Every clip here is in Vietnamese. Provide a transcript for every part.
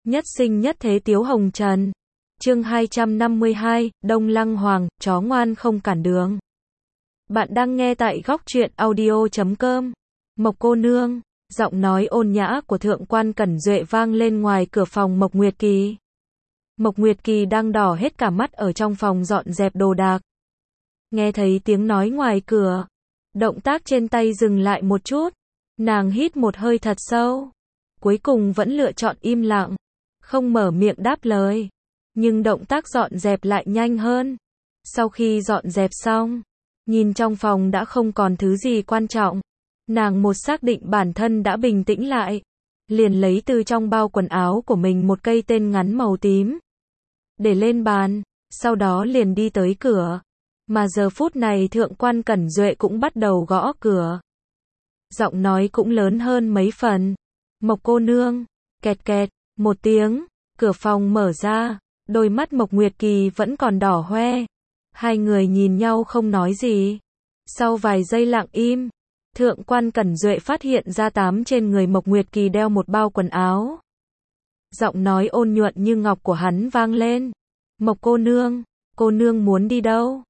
Nhất sinh nhất thế Tiếu Hồng Trần. Chương 252, Đông Lăng Hoàng, chó ngoan không cản đường. Bạn đang nghe tại góc truyện audio.com. Mộc cô nương, giọng nói ôn nhã của thượng quan Cẩn Duệ vang lên ngoài cửa phòng Mộc Nguyệt Kỳ. Mộc Nguyệt Kỳ đang đỏ hết cả mắt ở trong phòng dọn dẹp đồ đạc. Nghe thấy tiếng nói ngoài cửa, động tác trên tay dừng lại một chút, nàng hít một hơi thật sâu, cuối cùng vẫn lựa chọn im lặng, không mở miệng đáp lời, nhưng động tác dọn dẹp lại nhanh hơn. Sau khi dọn dẹp xong, nhìn trong phòng đã không còn thứ gì quan trọng, nàng một xác định bản thân đã bình tĩnh lại, liền lấy từ trong bao quần áo của mình một cây tên ngắn màu tím, để lên bàn, sau đó liền đi tới cửa. Mà giờ phút này thượng quan Cẩn Duệ cũng bắt đầu gõ cửa. Giọng nói cũng lớn hơn mấy phần. Mộc cô nương, kẹt kẹt, một tiếng, cửa phòng mở ra, đôi mắt Mộc Nguyệt Kỳ vẫn còn đỏ hoe. Hai người nhìn nhau không nói gì. Sau vài giây lặng im, thượng quan Cẩn Duệ phát hiện ra trên người Mộc Nguyệt Kỳ đeo một bao quần áo. Giọng nói ôn nhuận như ngọc của hắn vang lên. Mộc cô nương muốn đi đâu?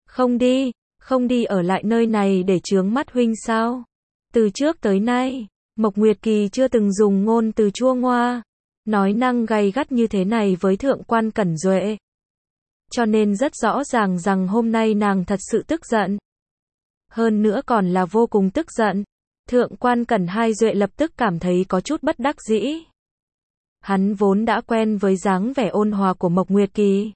Không đi ở lại nơi này để chướng mắt huynh sao? Từ trước tới nay, Mộc Nguyệt Kỳ chưa từng dùng ngôn từ chua ngoa, nói năng gay gắt như thế này với thượng quan Cẩn Duệ. Cho nên rất rõ ràng rằng hôm nay nàng thật sự tức giận. Hơn nữa còn là vô cùng tức giận. Thượng quan Cẩn Duệ lập tức cảm thấy có chút bất đắc dĩ. Hắn vốn đã quen với dáng vẻ ôn hòa của Mộc Nguyệt Kỳ.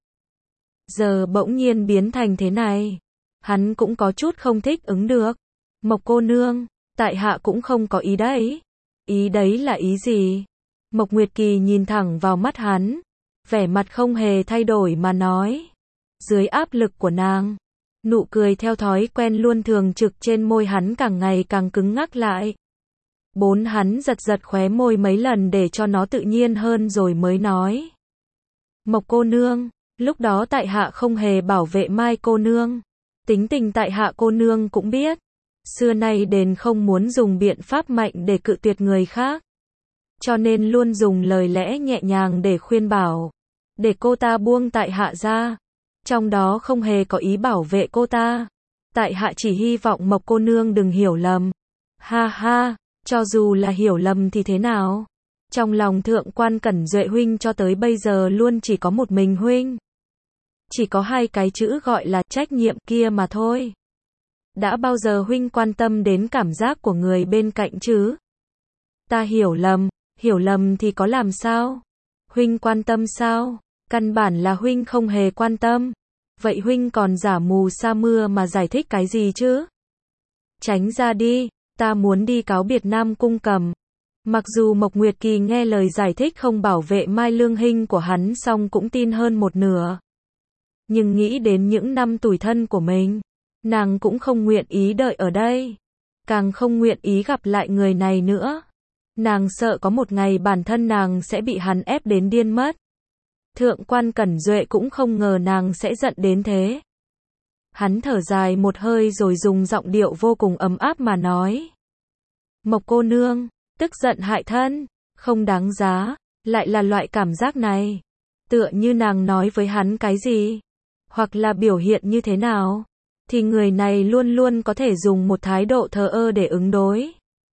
Giờ bỗng nhiên biến thành thế này, hắn cũng có chút không thích ứng được. Mộc cô nương, tại hạ cũng không có ý đấy. Ý đấy là ý gì? Mộc Nguyệt Kỳ nhìn thẳng vào mắt hắn, vẻ mặt không hề thay đổi mà nói. Dưới áp lực của nàng, nụ cười theo thói quen luôn thường trực trên môi hắn càng ngày càng cứng ngắc lại. Hắn giật giật khóe môi mấy lần để cho nó tự nhiên hơn rồi mới nói. Mộc cô nương, lúc đó tại hạ không hề bảo vệ Mai cô nương. Tính tình tại hạ cô nương cũng biết. Xưa nay đền không muốn dùng biện pháp mạnh để cự tuyệt người khác. Cho nên luôn dùng lời lẽ nhẹ nhàng để khuyên bảo. Để cô ta buông tại hạ ra. Trong đó không hề có ý bảo vệ cô ta. Tại hạ chỉ hy vọng Mộc cô nương đừng hiểu lầm. Ha ha, cho dù là hiểu lầm thì thế nào? Trong lòng thượng quan Cẩn Duệ huynh cho tới bây giờ luôn chỉ có một mình huynh. Chỉ có hai cái chữ gọi là trách nhiệm kia mà thôi. Đã bao giờ huynh quan tâm đến cảm giác của người bên cạnh chứ? Ta hiểu lầm thì có làm sao? Huynh quan tâm sao? Căn bản là huynh không hề quan tâm. Vậy huynh còn giả mù sa mưa mà giải thích cái gì chứ? Tránh ra đi, ta muốn đi cáo biệt Nam Cung Cầm. Mặc dù Mộc Nguyệt Kỳ nghe lời giải thích không bảo vệ Mai Lương Hinh của hắn xong cũng tin hơn một nửa. Nhưng nghĩ đến những năm tủi thân của mình, nàng cũng không nguyện ý đợi ở đây. Càng không nguyện ý gặp lại người này nữa. Nàng sợ có một ngày bản thân nàng sẽ bị hắn ép đến điên mất. Thượng quan Cẩn Duệ cũng không ngờ nàng sẽ giận đến thế. Hắn thở dài một hơi rồi dùng giọng điệu vô cùng ấm áp mà nói. Mộc cô nương, tức giận hại thân, không đáng giá, lại là loại cảm giác này. Tựa như nàng nói với hắn cái gì, hoặc là biểu hiện như thế nào, thì người này luôn luôn có thể dùng một thái độ thờ ơ để ứng đối.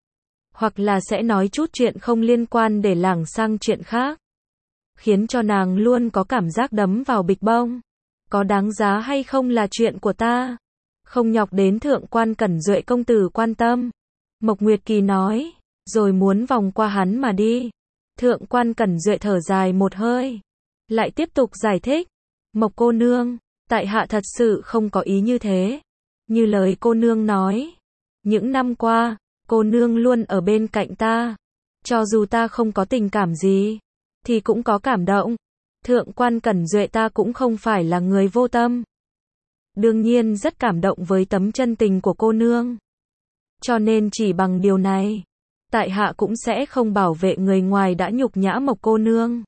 Hoặc là sẽ nói chút chuyện không liên quan để lảng sang chuyện khác. Khiến cho nàng luôn có cảm giác đấm vào bịch bông. Có đáng giá hay không là chuyện của ta. Không nhọc đến thượng quan Cẩn Duệ công tử quan tâm. Mộc Nguyệt Kỳ nói, rồi muốn vòng qua hắn mà đi. Thượng quan Cẩn Duệ thở dài một hơi, lại tiếp tục giải thích. Mộc cô nương, tại hạ thật sự không có ý như thế. Như lời cô nương nói, những năm qua, cô nương luôn ở bên cạnh ta. Cho dù ta không có tình cảm gì, thì cũng có cảm động. Thượng quan Cẩn Duệ ta cũng không phải là người vô tâm. Đương nhiên rất cảm động với tấm chân tình của cô nương. Cho nên chỉ bằng điều này, tại hạ cũng sẽ không bảo vệ người ngoài đã nhục nhã Mộc cô nương.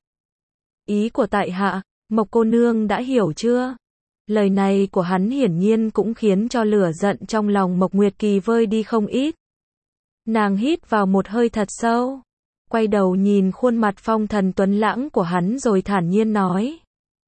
Ý của tại hạ, Mộc cô nương đã hiểu chưa? Lời này của hắn hiển nhiên cũng khiến cho lửa giận trong lòng Mộc Nguyệt Kỳ vơi đi không ít. Nàng hít vào một hơi thật sâu, quay đầu nhìn khuôn mặt phong thần tuấn lãng của hắn rồi thản nhiên nói.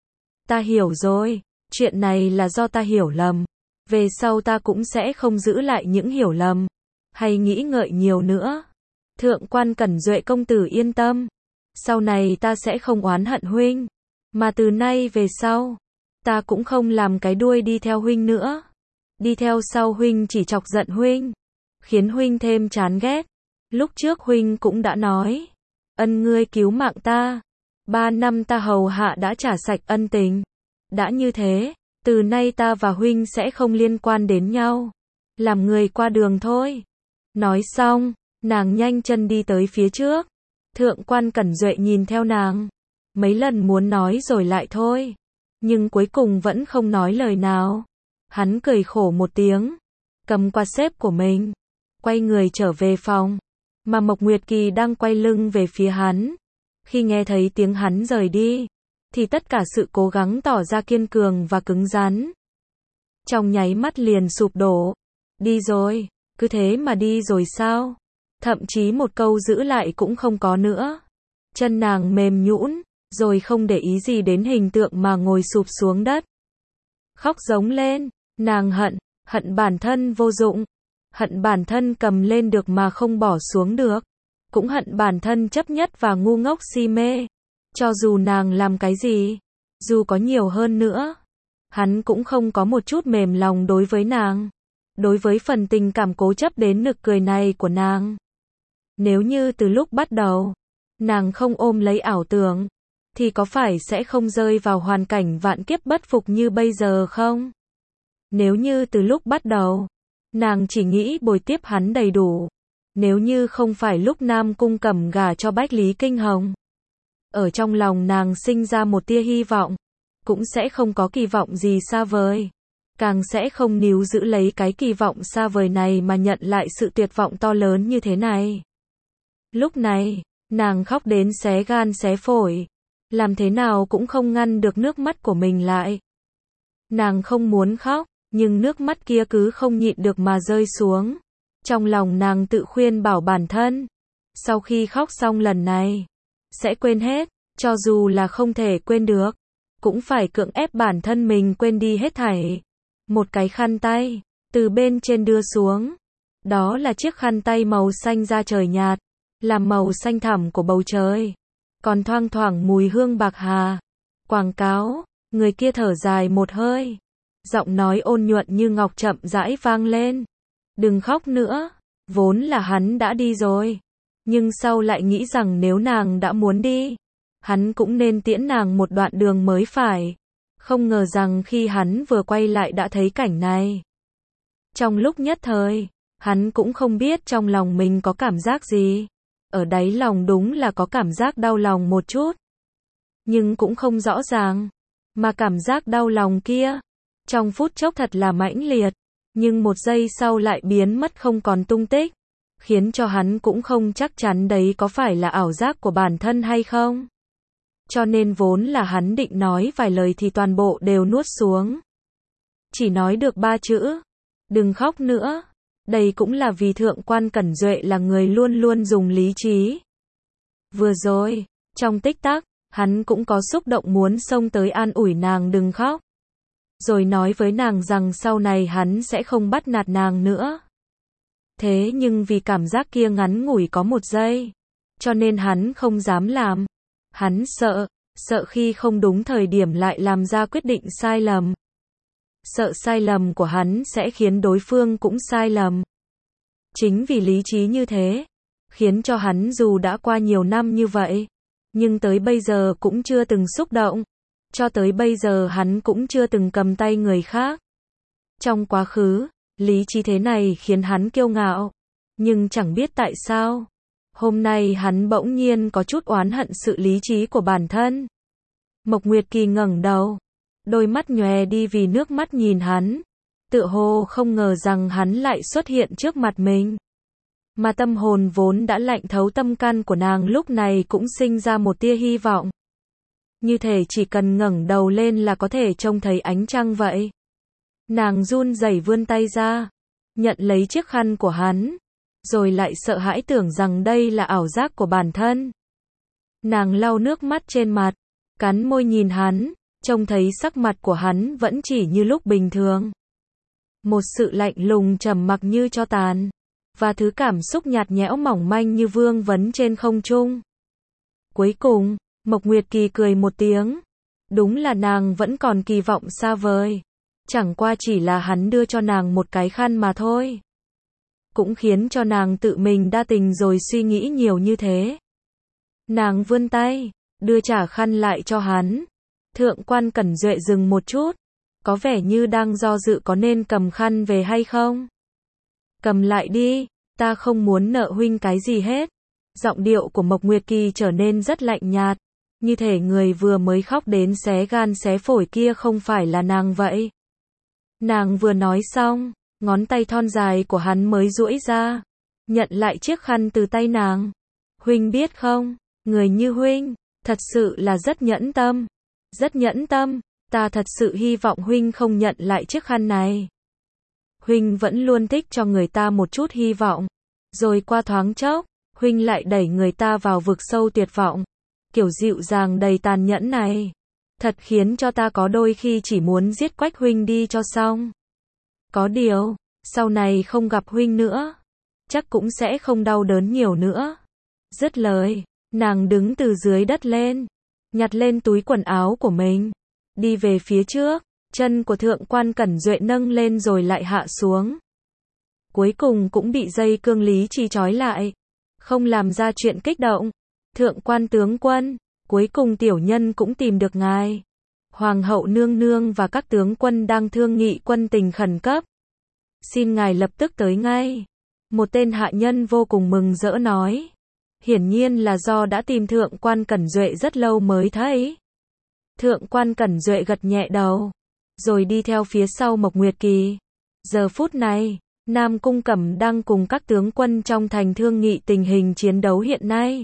Ta hiểu rồi, chuyện này là do ta hiểu lầm. Về sau ta cũng sẽ không giữ lại những hiểu lầm, hay nghĩ ngợi nhiều nữa. Thượng quan Cẩn Duệ công tử yên tâm. Sau này ta sẽ không oán hận huynh. Mà từ nay về sau, ta cũng không làm cái đuôi đi theo huynh nữa. Đi theo sau huynh chỉ chọc giận huynh, khiến huynh thêm chán ghét. Lúc trước huynh cũng đã nói, ân ngươi cứu mạng ta, 3 năm ta hầu hạ đã trả sạch ân tình. Đã như thế, từ nay ta và huynh sẽ không liên quan đến nhau, làm người qua đường thôi. Nói xong, nàng nhanh chân đi tới phía trước. Thượng quan Cẩn Duệ nhìn theo nàng, mấy lần muốn nói rồi lại thôi, nhưng cuối cùng vẫn không nói lời nào. Hắn cười khổ một tiếng, cầm quạt xếp của mình, quay người trở về phòng, mà Mộc Nguyệt Kỳ đang quay lưng về phía hắn. Khi nghe thấy tiếng hắn rời đi, thì tất cả sự cố gắng tỏ ra kiên cường và cứng rắn trong nháy mắt liền sụp đổ. Đi rồi, cứ thế mà đi rồi sao? Thậm chí một câu giữ lại cũng không có nữa. Chân nàng mềm nhũn, rồi không để ý gì đến hình tượng mà ngồi sụp xuống đất. Khóc giống lên, nàng hận bản thân vô dụng, hận bản thân cầm lên được mà không bỏ xuống được, cũng hận bản thân chấp nhất và ngu ngốc si mê. Cho dù nàng làm cái gì, dù có nhiều hơn nữa, hắn cũng không có một chút mềm lòng đối với nàng, đối với phần tình cảm cố chấp đến nực cười này của nàng. Nếu như từ lúc bắt đầu, nàng không ôm lấy ảo tưởng, thì có phải sẽ không rơi vào hoàn cảnh vạn kiếp bất phục như bây giờ không? Nếu như từ lúc bắt đầu, nàng chỉ nghĩ bồi tiếp hắn đầy đủ, nếu như không phải lúc Nam Cung Cẩm gả cho Bách Lý Kinh Hồng, ở trong lòng nàng sinh ra một tia hy vọng, cũng sẽ không có kỳ vọng gì xa vời, càng sẽ không níu giữ lấy cái kỳ vọng xa vời này mà nhận lại sự tuyệt vọng to lớn như thế này. Lúc này, nàng khóc đến xé gan xé phổi, làm thế nào cũng không ngăn được nước mắt của mình lại. Nàng không muốn khóc, nhưng nước mắt kia cứ không nhịn được mà rơi xuống. Trong lòng nàng tự khuyên bảo bản thân, sau khi khóc xong lần này, sẽ quên hết, cho dù là không thể quên được, cũng phải cưỡng ép bản thân mình quên đi hết thảy. Một cái khăn tay, từ bên trên đưa xuống. Đó là chiếc khăn tay màu xanh da trời nhạt, làm màu xanh thẳm của bầu trời. Còn thoang thoảng mùi hương bạc hà. Quảng cáo, người kia thở dài một hơi. Giọng nói ôn nhuận như ngọc chậm rãi vang lên. Đừng khóc nữa, vốn là hắn đã đi rồi. Nhưng sau lại nghĩ rằng nếu nàng đã muốn đi, hắn cũng nên tiễn nàng một đoạn đường mới phải. Không ngờ rằng khi hắn vừa quay lại đã thấy cảnh này. Trong lúc nhất thời, hắn cũng không biết trong lòng mình có cảm giác gì. Ở đáy lòng đúng là có cảm giác đau lòng một chút, nhưng cũng không rõ ràng. Mà cảm giác đau lòng kia, trong phút chốc thật là mãnh liệt, nhưng một giây sau lại biến mất không còn tung tích, khiến cho hắn cũng không chắc chắn đấy có phải là ảo giác của bản thân hay không. Cho nên vốn là hắn định nói vài lời thì toàn bộ đều nuốt xuống. Chỉ nói được 3 chữ, đừng khóc nữa. Đây cũng là vì Thượng quan Cẩn Duệ là người luôn luôn dùng lý trí. Vừa rồi, trong tích tắc, hắn cũng có xúc động muốn xông tới an ủi nàng đừng khóc. Rồi nói với nàng rằng sau này hắn sẽ không bắt nạt nàng nữa. Thế nhưng vì cảm giác kia ngắn ngủi có 1 giây, cho nên hắn không dám làm. Hắn sợ khi không đúng thời điểm lại làm ra quyết định sai lầm. Sợ sai lầm của hắn sẽ khiến đối phương cũng sai lầm. Chính vì lý trí như thế, khiến cho hắn dù đã qua nhiều năm như vậy, nhưng tới bây giờ cũng chưa từng xúc động. Cho tới bây giờ hắn cũng chưa từng cầm tay người khác. Trong quá khứ, lý trí thế này khiến hắn kiêu ngạo. Nhưng chẳng biết tại sao, hôm nay hắn bỗng nhiên có chút oán hận sự lý trí của bản thân. Mộc Nguyệt Kỳ ngẩng đầu, đôi mắt nhòe đi vì nước mắt nhìn hắn, tựa hồ không ngờ rằng hắn lại xuất hiện trước mặt mình. Mà tâm hồn vốn đã lạnh thấu tâm can của nàng lúc này cũng sinh ra một tia hy vọng. Như thể chỉ cần ngẩng đầu lên là có thể trông thấy ánh trăng vậy. Nàng run rẩy vươn tay ra, nhận lấy chiếc khăn của hắn, rồi lại sợ hãi tưởng rằng đây là ảo giác của bản thân. Nàng lau nước mắt trên mặt, cắn môi nhìn hắn, trông thấy sắc mặt của hắn vẫn chỉ như lúc bình thường. Một sự lạnh lùng trầm mặc như tro tàn, và thứ cảm xúc nhạt nhẽo mỏng manh như vương vấn trên không trung. Cuối cùng, Mộc Nguyệt Kỳ cười một tiếng. Đúng là nàng vẫn còn kỳ vọng xa vời. Chẳng qua chỉ là hắn đưa cho nàng một cái khăn mà thôi. Cũng khiến cho nàng tự mình đa tình rồi suy nghĩ nhiều như thế. Nàng vươn tay, đưa trả khăn lại cho hắn. Thượng quan Cẩn Duệ dừng một chút, có vẻ như đang do dự có nên cầm khăn về hay không. Cầm lại đi, ta không muốn nợ huynh cái gì hết. Giọng điệu của Mộc Nguyệt Kỳ trở nên rất lạnh nhạt, như thể người vừa mới khóc đến xé gan xé phổi kia không phải là nàng vậy. Nàng vừa nói xong, ngón tay thon dài của hắn mới duỗi ra, nhận lại chiếc khăn từ tay nàng. Huynh biết không, người như huynh, thật sự là rất nhẫn tâm. Rất nhẫn tâm, ta thật sự hy vọng huynh không nhận lại chiếc khăn này. Huynh vẫn luôn thích cho người ta một chút hy vọng, rồi qua thoáng chốc, huynh lại đẩy người ta vào vực sâu tuyệt vọng. Kiểu dịu dàng đầy tàn nhẫn này, thật khiến cho ta có đôi khi chỉ muốn giết Quách huynh đi cho xong. Có điều, sau này không gặp huynh nữa, chắc cũng sẽ không đau đớn nhiều nữa. Dứt lời, nàng đứng từ dưới đất lên, nhặt lên túi quần áo của mình, đi về phía trước, chân của thượng quan Cẩn Duệ nâng lên rồi lại hạ xuống. Cuối cùng cũng bị dây cương lý chi trói lại, không làm ra chuyện kích động. Thượng quan tướng quân, cuối cùng tiểu nhân cũng tìm được ngài. Hoàng hậu nương nương và các tướng quân đang thương nghị quân tình khẩn cấp. Xin ngài lập tức tới ngay. Một tên hạ nhân vô cùng mừng rỡ nói. Hiển nhiên là do đã tìm thượng quan Cẩn Duệ rất lâu mới thấy. Thượng quan Cẩn Duệ gật nhẹ đầu, rồi đi theo phía sau Mộc Nguyệt Kỳ. Giờ phút này, Nam Cung Cẩm đang cùng các tướng quân trong thành thương nghị tình hình chiến đấu hiện nay.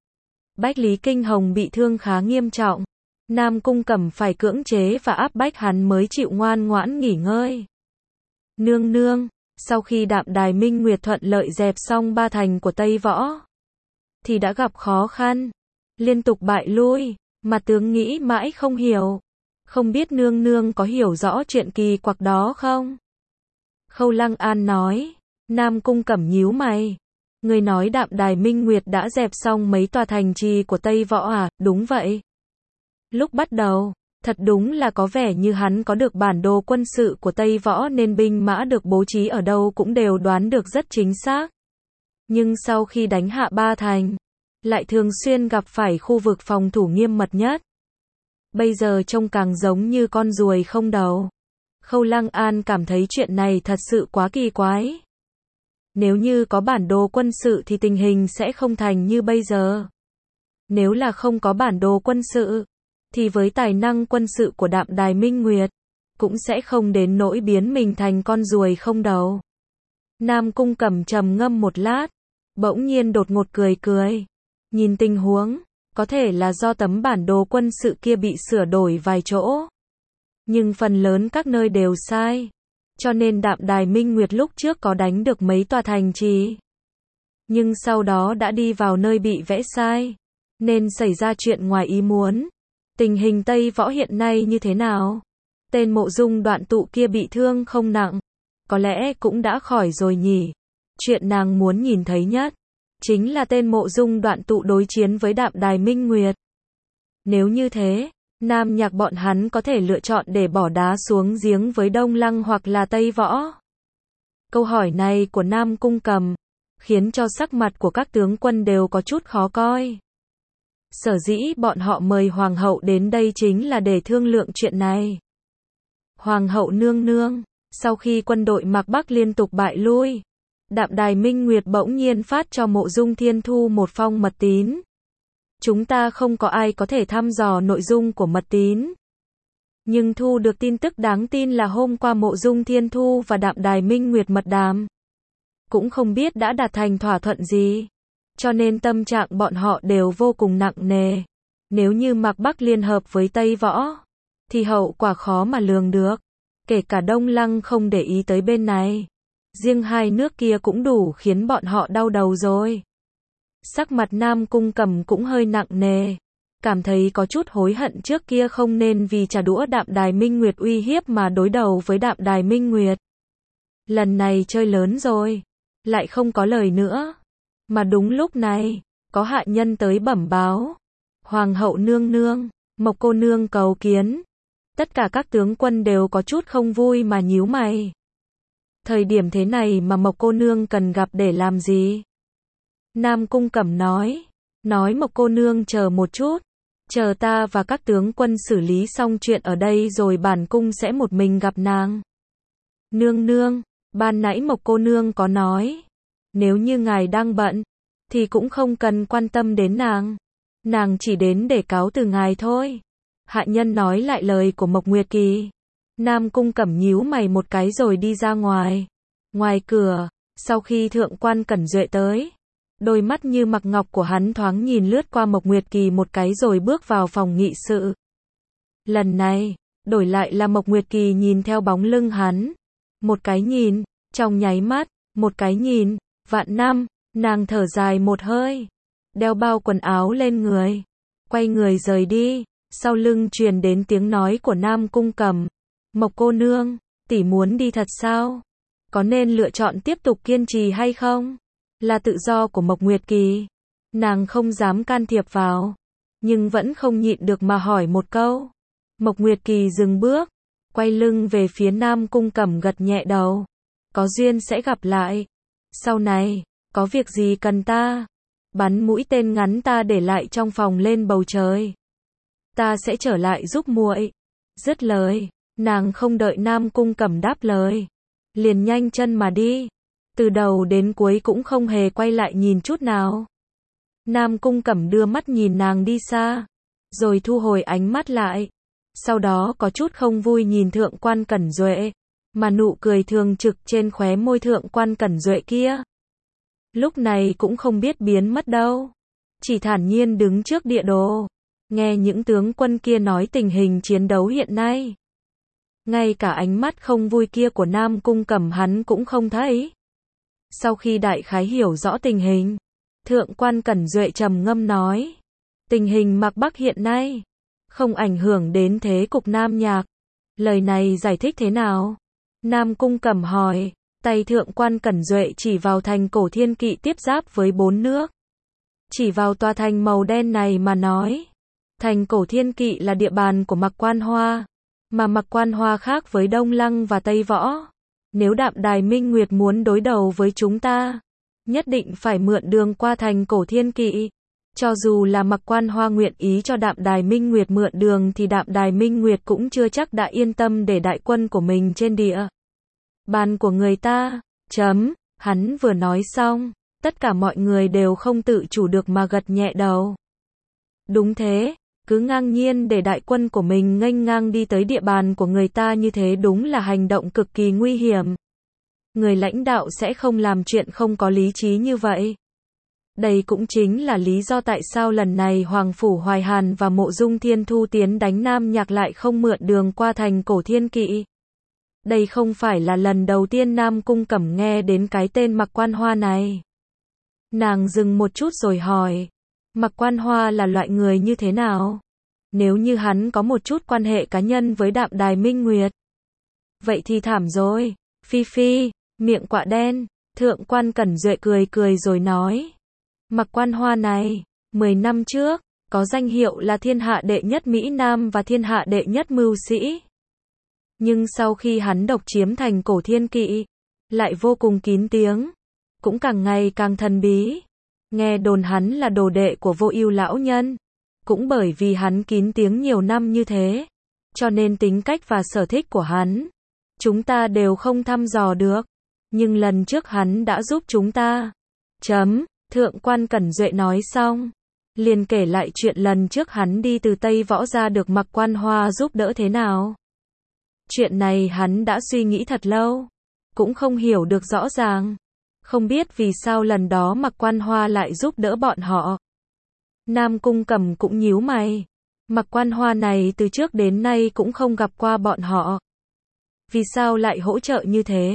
Bách Lý Kinh Hồng bị thương khá nghiêm trọng. Nam Cung Cẩm phải cưỡng chế và áp bách hắn mới chịu ngoan ngoãn nghỉ ngơi. Nương nương, sau khi Đạm Đài Minh Nguyệt thuận lợi dẹp xong 3 thành của Tây Võ, thì đã gặp khó khăn, liên tục bại lui, mà tướng nghĩ mãi không hiểu. Không biết nương nương có hiểu rõ chuyện kỳ quặc đó không? Khâu Lăng An nói. Nam Cung Cẩm nhíu mày. Người nói Đạm Đài Minh Nguyệt đã dẹp xong mấy tòa thành trì của Tây Võ à? Đúng vậy. Lúc bắt đầu, thật đúng là có vẻ như hắn có được bản đồ quân sự của Tây Võ nên binh mã được bố trí ở đâu cũng đều đoán được rất chính xác. Nhưng sau khi đánh hạ 3 thành, lại thường xuyên gặp phải khu vực phòng thủ nghiêm mật nhất. Bây giờ trông càng giống như con ruồi không đầu. Khâu Lăng An cảm thấy chuyện này thật sự quá kỳ quái. Nếu như có bản đồ quân sự thì tình hình sẽ không thành như bây giờ. Nếu là không có bản đồ quân sự, thì với tài năng quân sự của Đạm Đài Minh Nguyệt, cũng sẽ không đến nỗi biến mình thành con ruồi không đầu. Nam Cung Cẩm trầm ngâm một lát, bỗng nhiên đột ngột cười cười. Nhìn tình huống, có thể là do tấm bản đồ quân sự kia bị sửa đổi vài chỗ. Nhưng phần lớn các nơi đều sai. Cho nên Đạm Đài Minh Nguyệt lúc trước có đánh được mấy tòa thành trì. Nhưng sau đó đã đi vào nơi bị vẽ sai. Nên xảy ra chuyện ngoài ý muốn. Tình hình Tây Võ hiện nay như thế nào? Tên Mộ Dung Đoạn Tụ kia bị thương không nặng. Có lẽ cũng đã khỏi rồi nhỉ. Chuyện nàng muốn nhìn thấy nhất chính là tên Mộ Dung Đoạn Tụ đối chiến với Đạm Đài Minh Nguyệt. Nếu như thế, Nam Nhạc bọn hắn có thể lựa chọn để bỏ đá xuống giếng với Đông Lăng hoặc là Tây Võ. Câu hỏi này của Nam Cung Cẩm khiến cho sắc mặt của các tướng quân đều có chút khó coi. Sở dĩ bọn họ mời Hoàng hậu đến đây chính là để thương lượng chuyện này. Hoàng hậu nương nương, sau khi quân đội Mạc Bắc liên tục bại lui, Đạm Đài Minh Nguyệt bỗng nhiên phát cho Mộ Dung Thiên Thu một phong mật tín. Chúng ta không có ai có thể thăm dò nội dung của mật tín. Nhưng thu được tin tức đáng tin là hôm qua Mộ Dung Thiên Thu và Đạm Đài Minh Nguyệt mật đàm. Cũng không biết đã đạt thành thỏa thuận gì. Cho nên tâm trạng bọn họ đều vô cùng nặng nề. Nếu như Mạc Bắc liên hợp với Tây Võ, thì hậu quả khó mà lường được. Kể cả Đông Lăng không để ý tới bên này. riêng hai nước kia cũng đủ khiến bọn họ đau đầu rồi. Sắc mặt Nam Cung Cẩm cũng hơi nặng nề, cảm thấy có chút hối hận trước kia không nên vì trả đũa Đạm Đài Minh Nguyệt uy hiếp mà đối đầu với Đạm Đài Minh Nguyệt. Lần này chơi lớn rồi, lại không có lời nữa. Mà đúng lúc này, có hạ nhân tới bẩm báo. Hoàng hậu nương nương, Mộc cô nương cầu kiến. Tất cả các tướng quân đều có chút không vui mà nhíu mày. Thời điểm thế này mà Mộc cô nương cần gặp để làm gì? Nam Cung Cẩm nói Mộc cô nương chờ một chút, chờ ta và các tướng quân xử lý xong chuyện ở đây rồi bản cung sẽ một mình gặp nàng. Nương nương, ban nãy Mộc cô nương có nói, nếu như ngài đang bận, thì cũng không cần quan tâm đến nàng. Nàng chỉ đến để cáo từ ngài thôi. Hạ nhân nói lại lời của Mộc Nguyệt Kỳ. Nam Cung Cẩm nhíu mày một cái rồi đi ra ngoài. Ngoài cửa, sau khi thượng quan Cẩn Duệ tới, đôi mắt như mặc ngọc của hắn thoáng nhìn lướt qua Mộc Nguyệt Kỳ một cái rồi bước vào phòng nghị sự. Lần này, đổi lại là Mộc Nguyệt Kỳ nhìn theo bóng lưng hắn. Một cái nhìn, trong nháy mắt, một cái nhìn, vạn năm, nàng thở dài một hơi, đeo bao quần áo lên người, quay người rời đi. Sau lưng truyền đến tiếng nói của Nam Cung Cẩm. Mộc cô nương, tỷ muốn đi thật sao? Có nên lựa chọn tiếp tục kiên trì hay không? Là tự do của Mộc Nguyệt Kỳ. Nàng không dám can thiệp vào, nhưng vẫn không nhịn được mà hỏi một câu. Mộc Nguyệt Kỳ dừng bước, quay lưng về phía Nam Cung Cẩm gật nhẹ đầu. Có duyên sẽ gặp lại. Sau này, có việc gì cần ta? Bắn mũi tên ngắn ta để lại trong phòng lên bầu trời. Ta sẽ trở lại giúp muội. Dứt lời, nàng không đợi Nam Cung Cẩm đáp lời, liền nhanh chân mà đi. Từ đầu đến cuối cũng không hề quay lại nhìn chút nào. Nam Cung Cẩm đưa mắt nhìn nàng đi xa, rồi thu hồi ánh mắt lại. Sau đó có chút không vui nhìn thượng quan Cẩn Duệ, mà nụ cười thường trực trên khóe môi thượng quan Cẩn Duệ kia lúc này cũng không biết biến mất đâu. Chỉ thản nhiên đứng trước địa đồ, nghe những tướng quân kia nói tình hình chiến đấu hiện nay. Ngay cả ánh mắt không vui kia của Nam Cung Cẩm hắn cũng không thấy. Sau khi đại khái hiểu rõ tình hình, thượng quan Cẩn Duệ trầm ngâm nói, tình hình Mạc Bắc hiện nay không ảnh hưởng đến thế cục Nam Nhạc. Lời này giải thích thế nào? Nam Cung Cẩm hỏi. Tay thượng quan Cẩn Duệ chỉ vào thành Cổ Thiên Kỵ tiếp giáp với 4 nước. Chỉ vào tòa thành màu đen này mà nói. Thành Cổ Thiên Kỵ là địa bàn của Mạc Quan Hoa, mà Mạc Quan Hoa khác với Đông Lăng và Tây Võ. Nếu Đạm Đài Minh Nguyệt muốn đối đầu với chúng ta, nhất định phải mượn đường qua thành Cổ Thiên Kỵ. Cho dù là Mạc Quan Hoa nguyện ý cho Đạm Đài Minh Nguyệt mượn đường thì Đạm Đài Minh Nguyệt cũng chưa chắc đã yên tâm để đại quân của mình trên địa bàn của người ta. Hắn vừa nói xong, tất cả mọi người đều không tự chủ được mà gật nhẹ đầu. Đúng thế, cứ ngang nhiên để đại quân của mình nghênh ngang đi tới địa bàn của người ta như thế đúng là hành động cực kỳ nguy hiểm. Người lãnh đạo sẽ không làm chuyện không có lý trí như vậy. Đây cũng chính là lý do tại sao lần này Hoàng Phủ Hoài Hàn và Mộ Dung Thiên Thu tiến đánh Nam Nhạc lại không mượn đường qua thành Cổ Thiên Kỵ. Đây không phải là lần đầu tiên Nam Cung Cẩm nghe đến cái tên Mạc Quan Hoa này. Nàng dừng một chút rồi hỏi, Mạc Quan Hoa là loại người như thế nào? Nếu như hắn có một chút quan hệ cá nhân với Đạm Đài Minh Nguyệt, vậy thì thảm rồi. Phi, miệng quạ đen. Thượng quan Cẩn Duệ cười cười rồi nói, Mạc Quan Hoa này, 10 năm trước, có danh hiệu là thiên hạ đệ nhất Mỹ Nam và thiên hạ đệ nhất mưu sĩ. Nhưng sau khi hắn độc chiếm thành Cổ Thiên Kỵ, lại vô cùng kín tiếng, cũng càng ngày càng thần bí. Nghe đồn hắn là đồ đệ của Vô Ưu lão nhân. Cũng bởi vì hắn kín tiếng nhiều năm như thế, cho nên tính cách và sở thích của hắn, chúng ta đều không thăm dò được. Nhưng lần trước hắn đã giúp chúng ta. Thượng quan Cẩn Duệ nói xong, liền kể lại chuyện lần trước hắn đi từ Tây Võ ra được Mạc Quan Hoa giúp đỡ thế nào. Chuyện này hắn đã suy nghĩ thật lâu, cũng không hiểu được rõ ràng. Không biết vì sao lần đó Mạc Quan Hoa lại giúp đỡ bọn họ. Nam Cung Cẩm cũng nhíu mày. Mạc Quan Hoa này từ trước đến nay cũng không gặp qua bọn họ. Vì sao lại hỗ trợ như thế?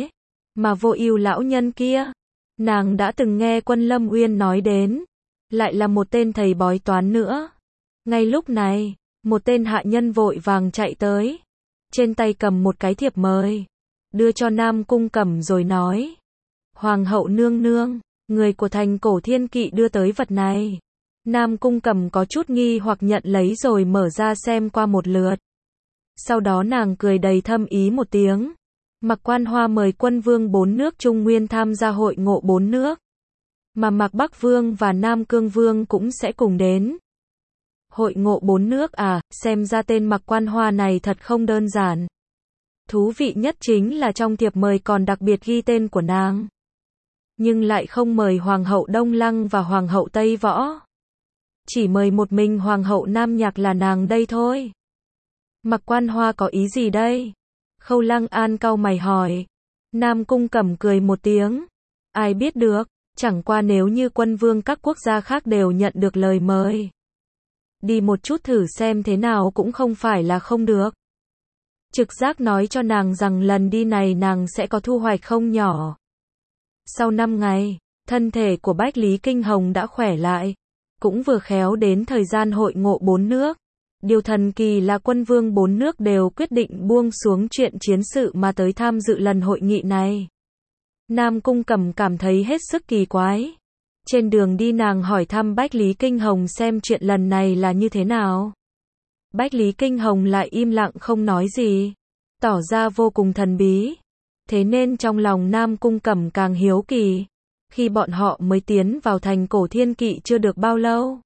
Mà Vô Ưu lão nhân kia, nàng đã từng nghe Quân Lâm Uyên nói đến, lại là một tên thầy bói toán nữa. Ngay lúc này, một tên hạ nhân vội vàng chạy tới, trên tay cầm một cái thiệp mời, đưa cho Nam Cung Cẩm rồi nói: "Hoàng hậu nương nương, người của thành Cổ Thiên Kỵ đưa tới vật này." Nam Cung Cẩm có chút nghi hoặc nhận lấy rồi mở ra xem qua một lượt. Sau đó nàng cười đầy thâm ý một tiếng. Mạc Quan Hoa mời quân vương 4 nước Trung Nguyên tham gia hội ngộ 4 nước. Mà Mạc Bắc Vương và Nam Cương Vương cũng sẽ cùng đến. Hội ngộ 4 nước à, xem ra tên Mạc Quan Hoa này thật không đơn giản. Thú vị nhất chính là trong thiệp mời còn đặc biệt ghi tên của nàng. Nhưng lại không mời Hoàng hậu Đông Lăng và Hoàng hậu Tây Võ. Chỉ mời một mình Hoàng hậu Nam Nhạc là nàng đây thôi. Mạc Quan Hoa có ý gì đây? Khâu Lăng An cau mày hỏi. Nam Cung Cẩm cười một tiếng. Ai biết được, chẳng qua nếu như quân vương các quốc gia khác đều nhận được lời mời. Đi một chút thử xem thế nào cũng không phải là không được. Trực giác nói cho nàng rằng lần đi này nàng sẽ có thu hoạch không nhỏ. Sau 5 ngày, thân thể của Bách Lý Kinh Hồng đã khỏe lại. Cũng vừa khéo đến thời gian hội ngộ 4 nước. Điều thần kỳ là quân vương 4 nước đều quyết định buông xuống chuyện chiến sự mà tới tham dự lần hội nghị này. Nam Cung Cẩm cảm thấy hết sức kỳ quái. Trên đường đi nàng hỏi thăm Bách Lý Kinh Hồng xem chuyện lần này là như thế nào. Bách Lý Kinh Hồng lại im lặng không nói gì, tỏ ra vô cùng thần bí. Thế nên trong lòng Nam Cung Cẩm càng hiếu kỳ. Khi bọn họ mới tiến vào thành Cổ Thiên Kỵ chưa được bao lâu,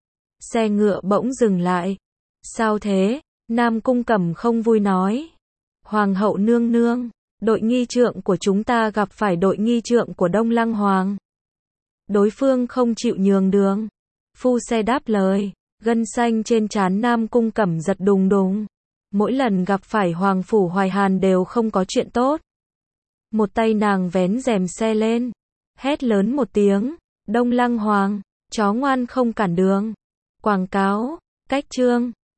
xe ngựa bỗng dừng lại. Sao thế? Nam Cung Cẩm không vui nói. Hoàng hậu nương nương, đội nghi trượng của chúng ta gặp phải đội nghi trượng của Đông Lăng Hoàng. Đối phương không chịu nhường đường. Phu xe đáp lời, gân xanh trên trán Nam Cung Cẩm giật đùng đùng. Mỗi lần gặp phải Hoàng phủ Hoài Hàn đều không có chuyện tốt. Một tay nàng vén rèm xe lên, hét lớn một tiếng, Đông Lăng Hoàng, chó ngoan không cản đường. Quảng cáo, cách chương.